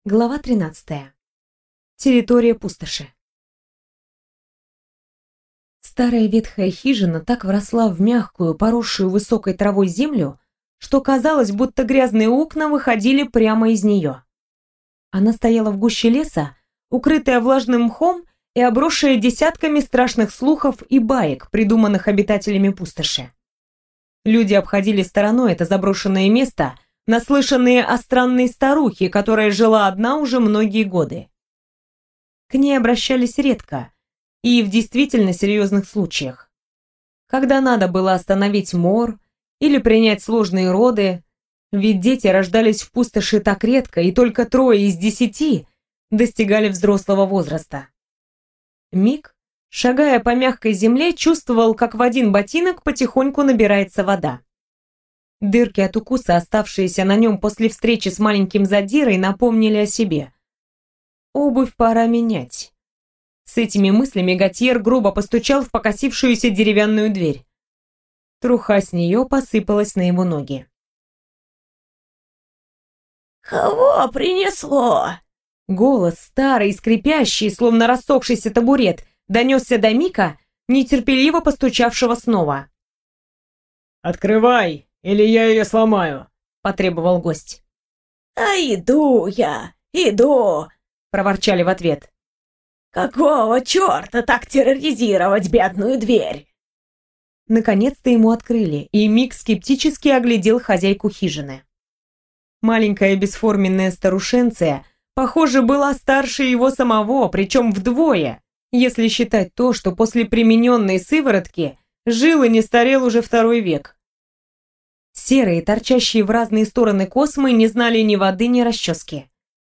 Глава 13. Территория пустоши. Старая ветхая хижина так вросла в мягкую, поросшую высокой травой землю, что казалось, будто грязные окна выходили прямо из нее. Она стояла в гуще леса, укрытая влажным мхом и обросшая десятками страшных слухов и баек, придуманных обитателями пустоши. Люди обходили стороной это заброшенное место, наслышанные о странной старухе, которая жила одна уже многие годы. К ней обращались редко и в действительно серьезных случаях. Когда надо было остановить мор или принять сложные роды, ведь дети рождались в пустоши так редко, и только 3 из 10 достигали взрослого возраста. Мик, шагая по мягкой земле, чувствовал, как в один ботинок потихоньку набирается вода. Дырки от укуса, оставшиеся на нем после встречи с маленьким задирой, напомнили о себе. Обувь пора менять. С этими мыслями Готьер грубо постучал в покосившуюся деревянную дверь. Труха с нее посыпалась на его ноги. «Кого принесло?» Голос, старый и скрипящий, словно рассохшийся табурет, донесся до Мика, нетерпеливо постучавшего снова. «Открывай, или я ее сломаю», — потребовал гость. «А иду я, иду», — проворчали в ответ. «Какого черта так терроризировать бедную дверь?» Наконец-то ему открыли, и Мик скептически оглядел хозяйку хижины. Маленькая бесформенная старушенция, похоже, была старше его самого, причем вдвое, если считать то, что после примененной сыворотки жил и не старел уже 2 век. Серые, торчащие в разные стороны космы, не знали ни воды, ни расчески.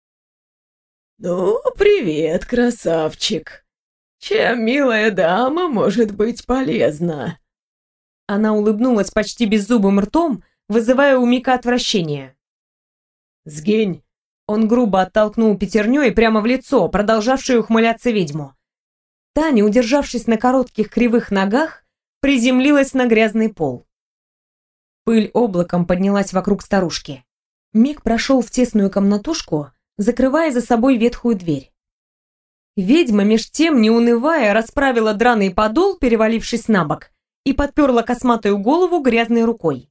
«Ну, привет, красавчик. Чем милая дама может быть полезна?» Она улыбнулась почти беззубым ртом, вызывая у Мика отвращение. «Сгинь!» Он грубо оттолкнул пятерней прямо в лицо, продолжавшую ухмыляться ведьму. Таня, удержавшись на коротких кривых ногах, приземлилась на грязный пол. Пыль облаком поднялась вокруг старушки. Мик прошел в тесную комнатушку, закрывая за собой ветхую дверь. Ведьма, меж тем, не унывая, расправила драный подол, перевалившись на бок, и подперла косматую голову грязной рукой.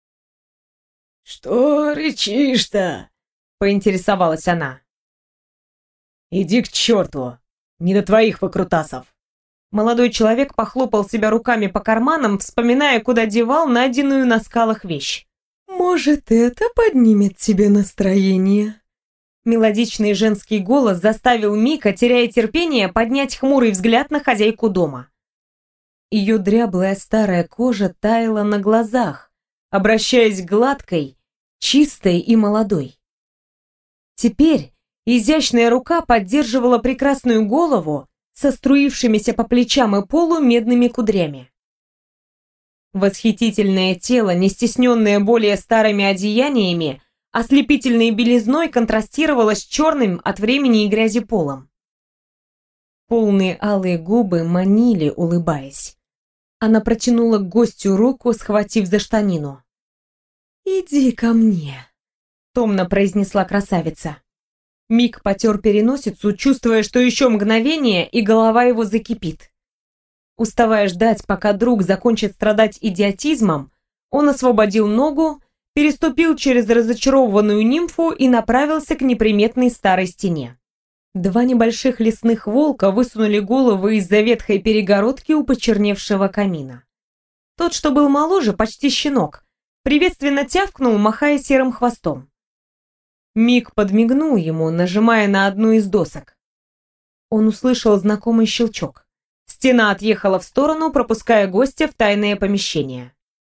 «Что рычишь-то?» — поинтересовалась она. «Иди к черту! Не до твоих выкрутасов!» Молодой человек похлопал себя руками по карманам, вспоминая, куда девал найденную на скалах вещь. «Может, это поднимет тебе настроение?» Мелодичный женский голос заставил Мика, теряя терпение, поднять хмурый взгляд на хозяйку дома. Ее дряблая старая кожа таяла на глазах, обращаясь к гладкой, чистой и молодой. Теперь изящная рука поддерживала прекрасную голову со струившимися по плечам и полу медными кудрями. Восхитительное тело, не стесненное более старыми одеяниями, ослепительной белизной контрастировало с черным от времени и грязи полом. Полные алые губы манили, улыбаясь. Она протянула к гостю руку, схватив за штанину. «Иди ко мне», — томно произнесла красавица. Мик потер переносицу, чувствуя, что еще мгновение, и голова его закипит. Уставая ждать, пока друг закончит страдать идиотизмом, он освободил ногу, переступил через разочарованную нимфу и направился к неприметной старой стене. 2 небольших лесных волка высунули головы из-за ветхой перегородки у почерневшего камина. Тот, что был моложе, почти щенок, приветственно тявкнул, махая серым хвостом. Мик подмигнул ему, нажимая на одну из досок. Он услышал знакомый щелчок. Стена отъехала в сторону, пропуская гостя в тайное помещение.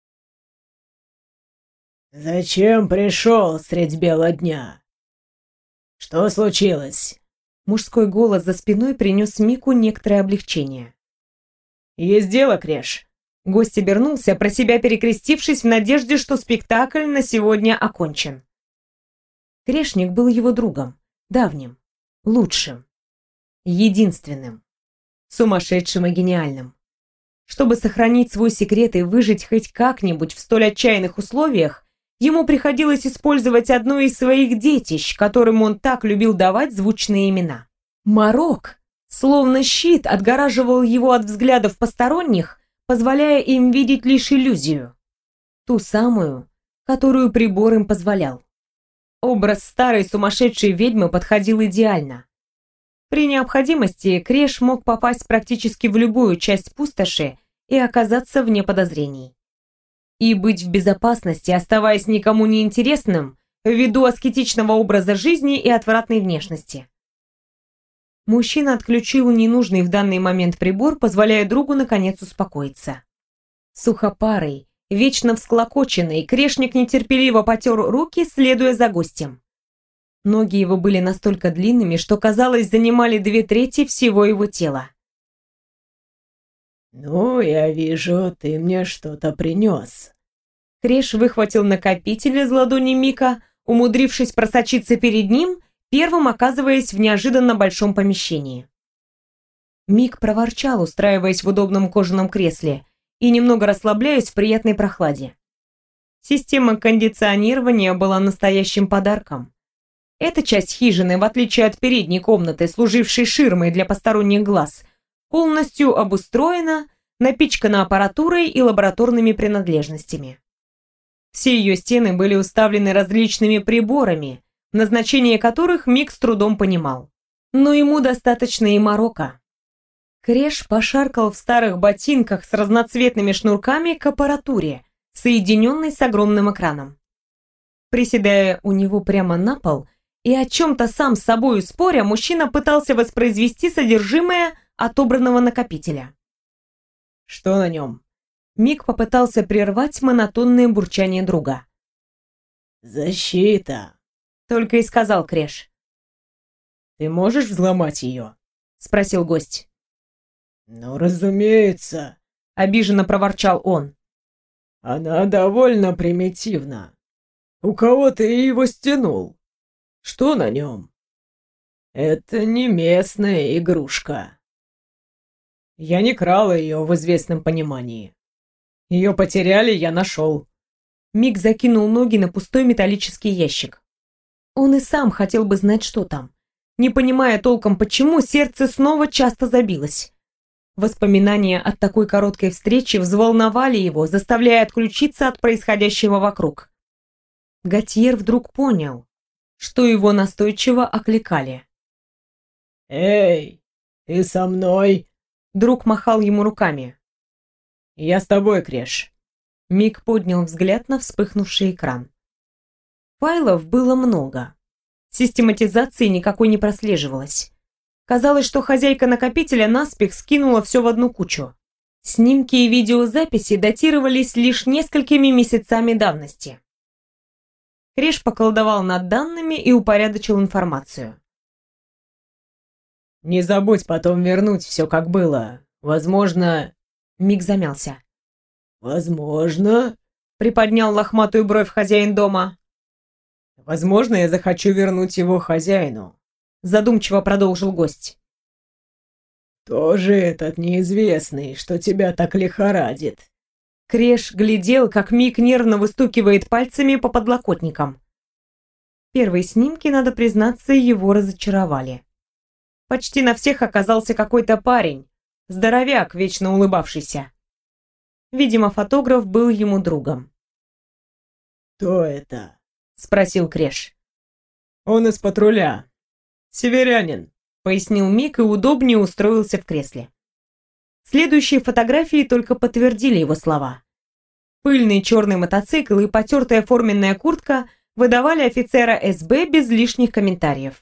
«Зачем пришел средь бела дня? Что случилось?» Мужской голос за спиной принес Мику некоторое облегчение. «Есть дело, Креш». Гость обернулся, про себя перекрестившись в надежде, что спектакль на сегодня окончен. Крешник был его другом, давним, лучшим, единственным, сумасшедшим и гениальным. Чтобы сохранить свой секрет и выжить хоть как-нибудь в столь отчаянных условиях, ему приходилось использовать одно из своих детищ, которым он так любил давать звучные имена. Марок, словно щит, отгораживал его от взглядов посторонних, позволяя им видеть лишь иллюзию. Ту самую, которую прибор им позволял. Образ старой сумасшедшей ведьмы подходил идеально. При необходимости Креш мог попасть практически в любую часть пустоши и оказаться вне подозрений. И быть в безопасности, оставаясь никому не интересным, ввиду аскетичного образа жизни и отвратной внешности. Мужчина отключил ненужный в данный момент прибор, позволяя другу наконец успокоиться. Сухопарый, вечно всклокоченный, Крешник нетерпеливо потер руки, следуя за гостем. Ноги его были настолько длинными, что, казалось, занимали 2/3 всего его тела. «Ну, я вижу, ты мне что-то принес». Креш выхватил накопитель из ладони Мика, умудрившись просочиться перед ним, первым оказываясь в неожиданно большом помещении. Мик проворчал, устраиваясь в удобном кожаном кресле и немного расслабляясь в приятной прохладе. Система кондиционирования была настоящим подарком. Эта часть хижины, в отличие от передней комнаты, служившей ширмой для посторонних глаз, полностью обустроена, напичкана аппаратурой и лабораторными принадлежностями. Все ее стены были уставлены различными приборами, назначение которых Мик с трудом понимал. Но ему достаточно и Марокко. Креш пошаркал в старых ботинках с разноцветными шнурками к аппаратуре, соединенной с огромным экраном. Приседая у него прямо на пол и о чем-то сам с собою споря, мужчина пытался воспроизвести содержимое отобранного накопителя. Что на нем? Мик попытался прервать монотонное бурчание друга. «Защита», — только и сказал Креш. Ты можешь взломать ее? — спросил гость. «Ну, разумеется», — обиженно проворчал он. «она довольно примитивна. У кого ты его стянул? Что на нем? Это не местная игрушка». Я не крал ее в известном понимании. Ее потеряли, я нашел. Мик закинул ноги на пустой металлический ящик. Он и сам хотел бы знать, что там. Не понимая толком почему, сердце снова часто забилось. Воспоминания от такой короткой встречи взволновали его, заставляя отключиться от происходящего вокруг. Готьер вдруг понял, что его настойчиво окликали. «Эй, ты со мной?» Друг махал ему руками. Я с тобой, Креш. Мик поднял взгляд на вспыхнувший экран. Файлов было много. Систематизации никакой не прослеживалось. Казалось, что хозяйка накопителя наспех скинула все в одну кучу. Снимки и видеозаписи датировались лишь несколькими месяцами давности. Креш поколдовал над данными и упорядочил информацию. Не забудь потом вернуть все как было. Возможно... Мик замялся. «Возможно», — приподнял лохматую бровь хозяин дома. Возможно, я захочу вернуть его хозяину. Задумчиво продолжил гость. «Тоже этот неизвестный, что тебя так лихорадит». Креш глядел, как Мик нервно выстукивает пальцами по подлокотникам. Первые снимки, надо признаться, его разочаровали. Почти на всех оказался какой-то парень, здоровяк, вечно улыбавшийся. Видимо, фотограф был ему другом. «Кто это?» — спросил Креш. Он из патруля. Северянин, — пояснил Мик и удобнее устроился в кресле. Следующие фотографии только подтвердили его слова. Пыльный черный мотоцикл и потертая форменная куртка выдавали офицера СБ без лишних комментариев.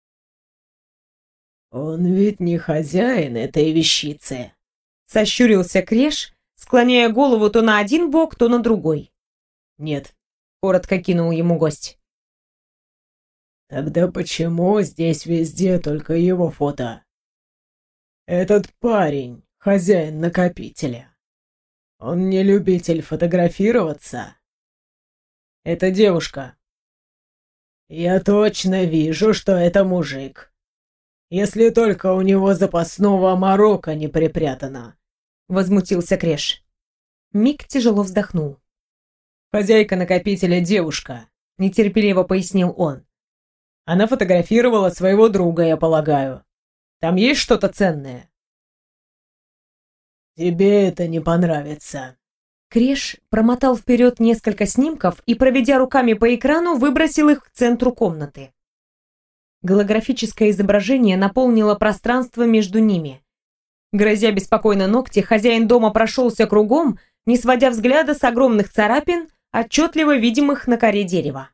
«Он ведь не хозяин этой вещицы», — сощурился Креш, склоняя голову то на один бок, то на другой. нет. Коротко кинул ему гость. «Тогда почему здесь везде только его фото? Этот парень, хозяин накопителя, он не любитель фотографироваться?» Это девушка. «Я точно вижу, что это мужик. Если только у него запасного Марокко не припрятано», — возмутился Креш. Мик тяжело вздохнул. «Хозяйка накопителя девушка», — нетерпеливо пояснил он. «Она фотографировала своего друга, я полагаю. Там есть что-то ценное?» «Тебе это не понравится». Креш промотал вперед несколько снимков и, проведя руками по экрану, выбросил их к центру комнаты. Голографическое изображение наполнило пространство между ними. Грозя беспокойно ногти, хозяин дома прошелся кругом, не сводя взгляда с огромных царапин, отчетливо видимых на коре дерева.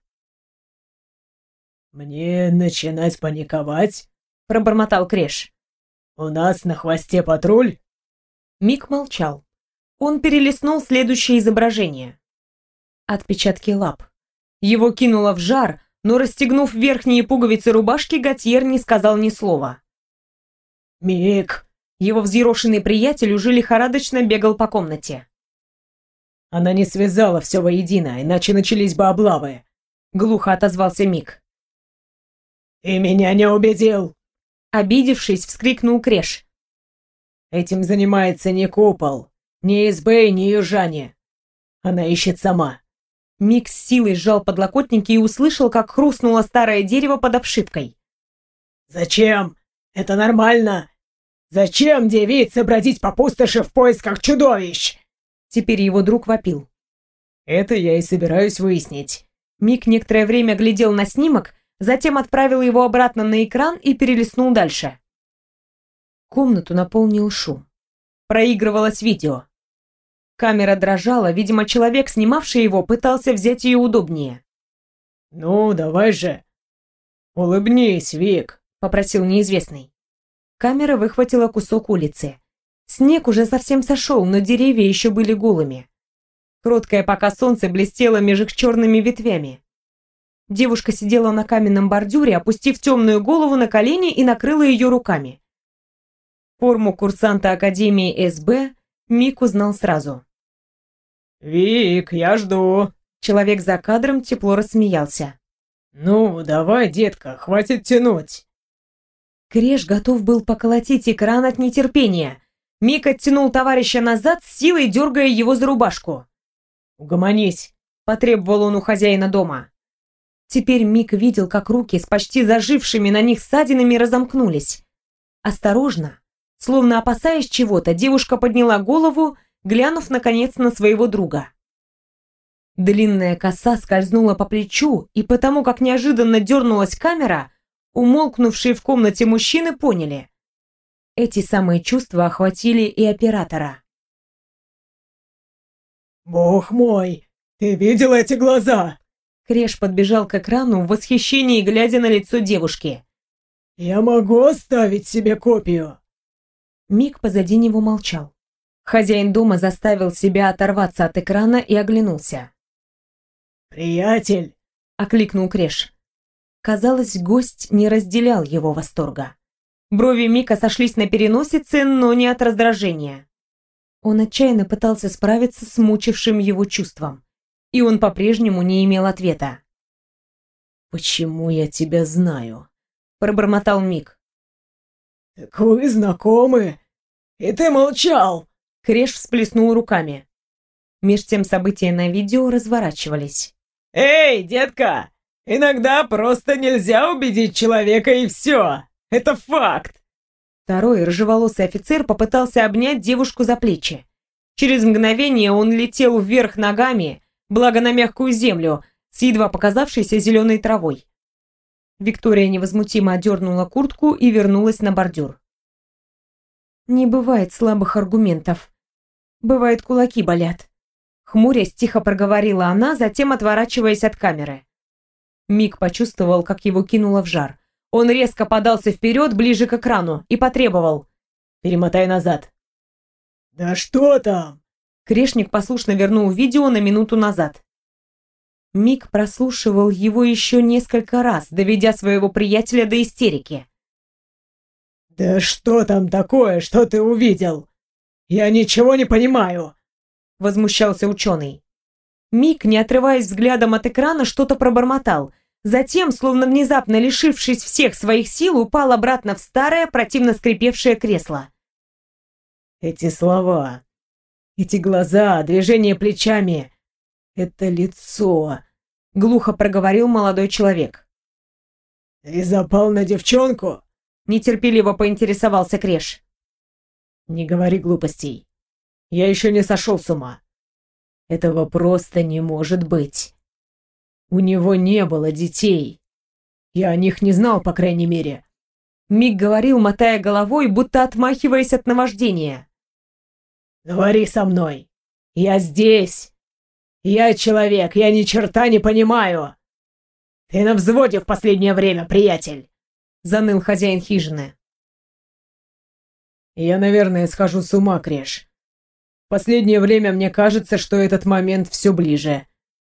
«Мне начинать паниковать?» — пробормотал Креш. «У нас на хвосте патруль?» Мик молчал. Он перелистнул следующее изображение. Отпечатки лап. Его кинуло в жар, но, расстегнув верхние пуговицы рубашки, Готьер не сказал ни слова. «Мик!» Его взъерошенный приятель уже лихорадочно бегал по комнате. «Она не связала все воедино, иначе начались бы облавы», — глухо отозвался Мик. «Ты меня не убедил!» Обидевшись, вскрикнул Креш. «Этим занимается не купол, не СБ, не южане. Она ищет сама». Мик с силой сжал подлокотники и услышал, как хрустнуло старое дерево под обшивкой. «Зачем? Это нормально! Зачем девице бродить по пустоши в поисках чудовищ?» Теперь его друг вопил. «Это я и собираюсь выяснить». Мик некоторое время глядел на снимок, затем отправил его обратно на экран и перелистнул дальше. Комнату наполнил шум. Проигрывалось видео. Камера дрожала, видимо, человек, снимавший его, пытался взять ее удобнее. «Ну, давай же. Улыбнись, Вик», — попросил неизвестный. Камера выхватила кусок улицы. Снег уже совсем сошел, но деревья еще были голыми. Кроткое пока солнце блестело меж их черными ветвями. Девушка сидела на каменном бордюре, опустив темную голову на колени и накрыла ее руками. Форму курсанта Академии СБ Мик узнал сразу. «Вик, я жду». Человек за кадром тепло рассмеялся. «Ну, давай, детка, хватит тянуть». Креш готов был поколотить экран от нетерпения. Мик оттянул товарища назад, с силой дергая его за рубашку. «Угомонись», — потребовал он у хозяина дома. Теперь Мик видел, как руки с почти зажившими на них ссадинами разомкнулись. Осторожно, словно опасаясь чего-то, девушка подняла голову, глянув, наконец, на своего друга. Длинная коса скользнула по плечу, и потому, как неожиданно дернулась камера, умолкнувшие в комнате мужчины поняли. Эти самые чувства охватили и оператора. «Бог мой, ты видел эти глаза?» Креш подбежал к экрану в восхищении, глядя на лицо девушки. «Я могу оставить себе копию?» Мик позади него молчал. Хозяин дома заставил себя оторваться от экрана и оглянулся. «Приятель!» — окликнул Креш. Казалось, гость не разделял его восторга. Брови Мика сошлись на переносице, но не от раздражения. Он отчаянно пытался справиться с мучившим его чувством, и он по-прежнему не имел ответа. «Почему я тебя знаю?» — пробормотал Мик. «Так вы знакомы? И ты молчал!» Креш всплеснул руками. Меж тем события на видео разворачивались. «Эй, детка! Иногда просто нельзя убедить человека, и все! Это факт!» Второй рыжеволосый офицер попытался обнять девушку за плечи. Через мгновение он летел вверх ногами, благо на мягкую землю, с едва показавшейся зеленой травой. Виктория невозмутимо одернула куртку и вернулась на бордюр. «Не бывает слабых аргументов. Бывает, кулаки болят», — хмурясь тихо проговорила она, затем отворачиваясь от камеры. Мик почувствовал, как его кинуло в жар. Он резко подался вперед, ближе к экрану, и потребовал: «Перемотай назад». «Да что там?» Крешник послушно вернул видео на минуту назад. Мик прослушивал его еще несколько раз, доведя своего приятеля до истерики. «Да что там такое, что ты увидел? Я ничего не понимаю!» Возмущался ученый. Мик, не отрываясь взглядом от экрана, что-то пробормотал. Затем, словно внезапно лишившись всех своих сил, упал обратно в старое, противно скрипевшее кресло. «Эти слова, эти глаза, движение плечами — «Это лицо», — глухо проговорил молодой человек. «Ты запал на девчонку?» — нетерпеливо поинтересовался Креш. «Не говори глупостей. Я еще не сошел с ума. Этого просто не может быть. У него не было детей. Я о них не знал, по крайней мере». Мик говорил, мотая головой, будто отмахиваясь от наваждения. «Говори со мной. Я здесь. Я человек, я ни черта не понимаю. Ты на взводе в последнее время, приятель», — заныл хозяин хижины. «Я, наверное, схожу с ума, Креш. В последнее время мне кажется, что этот момент все ближе.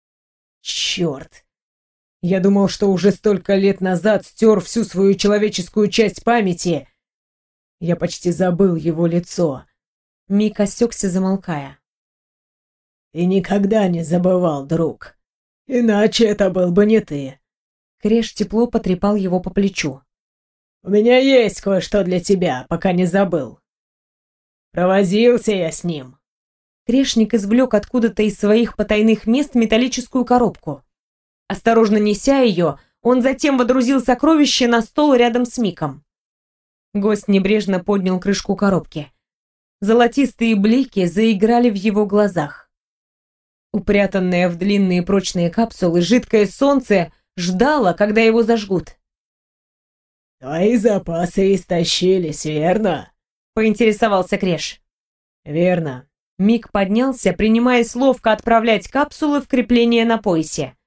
Черт! Я думал, что уже столько лет назад стер всю свою человеческую часть памяти. Я почти забыл его лицо». Мик осекся, замолкая. «Ты никогда не забывал, друг. Иначе это был бы не ты». Креш тепло потрепал его по плечу. «У меня есть кое-что для тебя, пока не забыл. Провозился я с ним». Крешник извлек откуда-то из своих потайных мест металлическую коробку. Осторожно неся ее, он затем водрузил сокровище на стол рядом с Миком. Гость небрежно поднял крышку коробки. Золотистые блики заиграли в его глазах. Упрятанное в длинные прочные капсулы жидкое солнце ждало, когда его зажгут. «Твои запасы истощились, верно?» — поинтересовался Креш. «Верно». Мик поднялся, принимаясь ловко отправлять капсулы в крепление на поясе.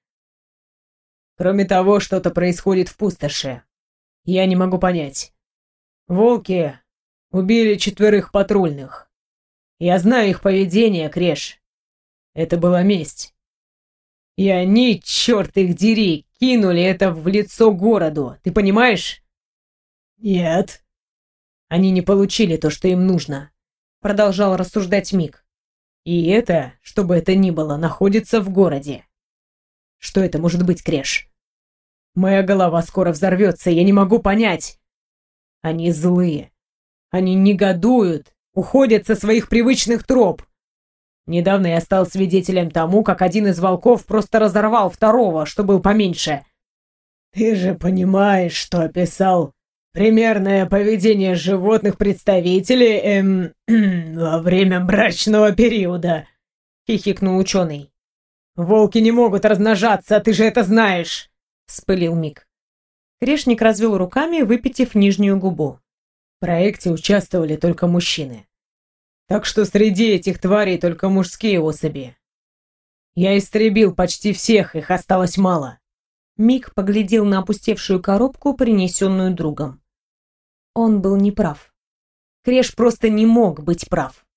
Кроме того, что-то происходит в пустоши. Я не могу понять. Волки убили 4 патрульных. Я знаю их поведение, Креш. Это была месть. И они, черт их дери, кинули это в лицо городу. Ты понимаешь? «Нет». Они не получили то, что им нужно. Продолжал рассуждать Мик. И это, что бы это ни было, находится в городе. Что это может быть, Креш? Моя голова скоро взорвется, я не могу понять. Они злые. Они негодуют, уходят со своих привычных троп. Недавно я стал свидетелем тому, как один из волков просто разорвал второго, что был поменьше. «Ты же понимаешь, что описал примерное поведение животных представителей, во время брачного периода», — хихикнул ученый. «Волки не могут размножаться, ты же это знаешь», — вспылил Мик. Крешник развел руками, выпитив нижнюю губу. В проекте участвовали только мужчины. Так что среди этих тварей только мужские особи. Я истребил почти всех, их осталось мало. Мик поглядел на опустевшую коробку, принесенную другом. Он был неправ. Креш просто не мог быть прав.